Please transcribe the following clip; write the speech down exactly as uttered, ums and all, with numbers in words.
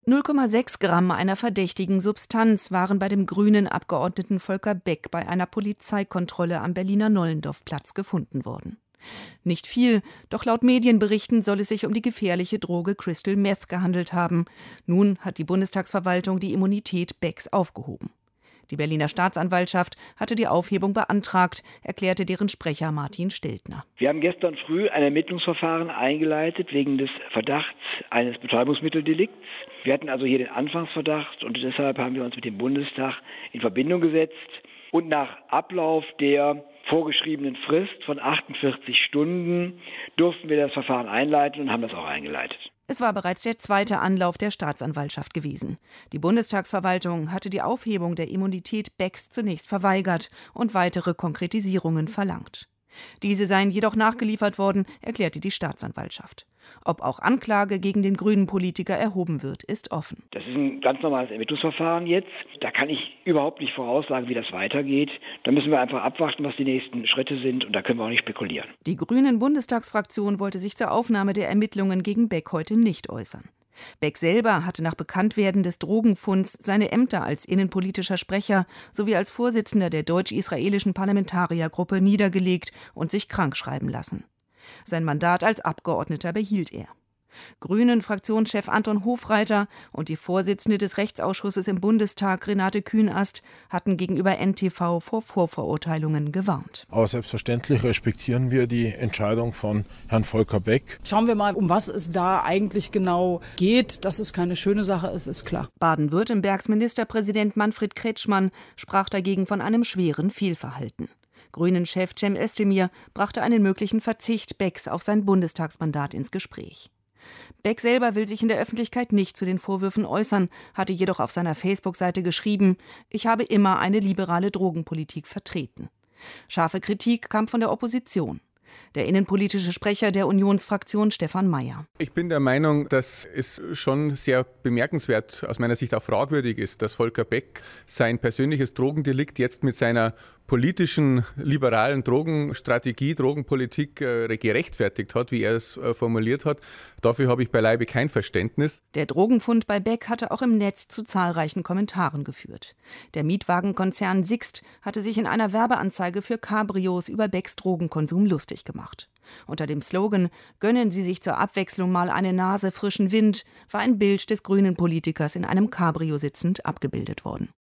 null Komma sechs Gramm einer verdächtigen Substanz waren bei dem grünen Abgeordneten Volker Beck bei einer Polizeikontrolle am Berliner Nollendorfplatz gefunden worden. Nicht viel, doch laut Medienberichten soll es sich um die gefährliche Droge Crystal Meth gehandelt haben. Nun hat die Bundestagsverwaltung die Immunität Becks aufgehoben. Die Berliner Staatsanwaltschaft hatte die Aufhebung beantragt, erklärte deren Sprecher Martin Stiltner. Wir haben gestern früh ein Ermittlungsverfahren eingeleitet wegen des Verdachts eines Betäubungsmitteldelikts. Wir hatten also hier den Anfangsverdacht und deshalb haben wir uns mit dem Bundestag in Verbindung gesetzt. Und nach Ablauf der vorgeschriebenen Frist von achtundvierzig Stunden durften wir das Verfahren einleiten und haben das auch eingeleitet. Es war bereits der zweite Anlauf der Staatsanwaltschaft gewesen. Die Bundestagsverwaltung hatte die Aufhebung der Immunität Becks zunächst verweigert und weitere Konkretisierungen verlangt. Diese seien jedoch nachgeliefert worden, erklärte die Staatsanwaltschaft. Ob auch Anklage gegen den grünen Politiker erhoben wird, ist offen. Das ist ein ganz normales Ermittlungsverfahren jetzt. Da kann ich überhaupt nicht voraussagen, wie das weitergeht. Da müssen wir einfach abwarten, was die nächsten Schritte sind, und da können wir auch nicht spekulieren. Die Grünen-Bundestagsfraktion wollte sich zur Aufnahme der Ermittlungen gegen Beck heute nicht äußern. Beck selber hatte nach Bekanntwerden des Drogenfunds seine Ämter als innenpolitischer Sprecher sowie als Vorsitzender der deutsch-israelischen Parlamentariergruppe niedergelegt und sich krankschreiben lassen. Sein Mandat als Abgeordneter behielt er. Grünen-Fraktionschef Anton Hofreiter und die Vorsitzende des Rechtsausschusses im Bundestag Renate Künast hatten gegenüber N T V vor Vorverurteilungen gewarnt. Aber selbstverständlich respektieren wir die Entscheidung von Herrn Volker Beck. Schauen wir mal, um was es da eigentlich genau geht. Dass es keine schöne Sache ist, ist klar. Baden-Württembergs Ministerpräsident Manfred Kretschmann sprach dagegen von einem schweren Fehlverhalten. Grünen-Chef Cem Özdemir brachte einen möglichen Verzicht Becks auf sein Bundestagsmandat ins Gespräch. Beck selber will sich in der Öffentlichkeit nicht zu den Vorwürfen äußern, hatte jedoch auf seiner Facebook-Seite geschrieben: Ich habe immer eine liberale Drogenpolitik vertreten. Scharfe Kritik kam von der Opposition. Der innenpolitische Sprecher der Unionsfraktion Stefan Mayer. Ich bin der Meinung, dass es schon sehr bemerkenswert, aus meiner Sicht auch fragwürdig ist, dass Volker Beck sein persönliches Drogendelikt jetzt mit seiner politischen, liberalen Drogenstrategie, Drogenpolitik äh, gerechtfertigt hat, wie er es äh, formuliert hat. Dafür habe ich beileibe kein Verständnis. Der Drogenfund bei Beck hatte auch im Netz zu zahlreichen Kommentaren geführt. Der Mietwagenkonzern Sixt hatte sich in einer Werbeanzeige für Cabrios über Becks Drogenkonsum lustig gemacht. Unter dem Slogan »Gönnen Sie sich zur Abwechslung mal eine Nase frischen Wind« war ein Bild des grünen Politikers in einem Cabrio sitzend abgebildet worden.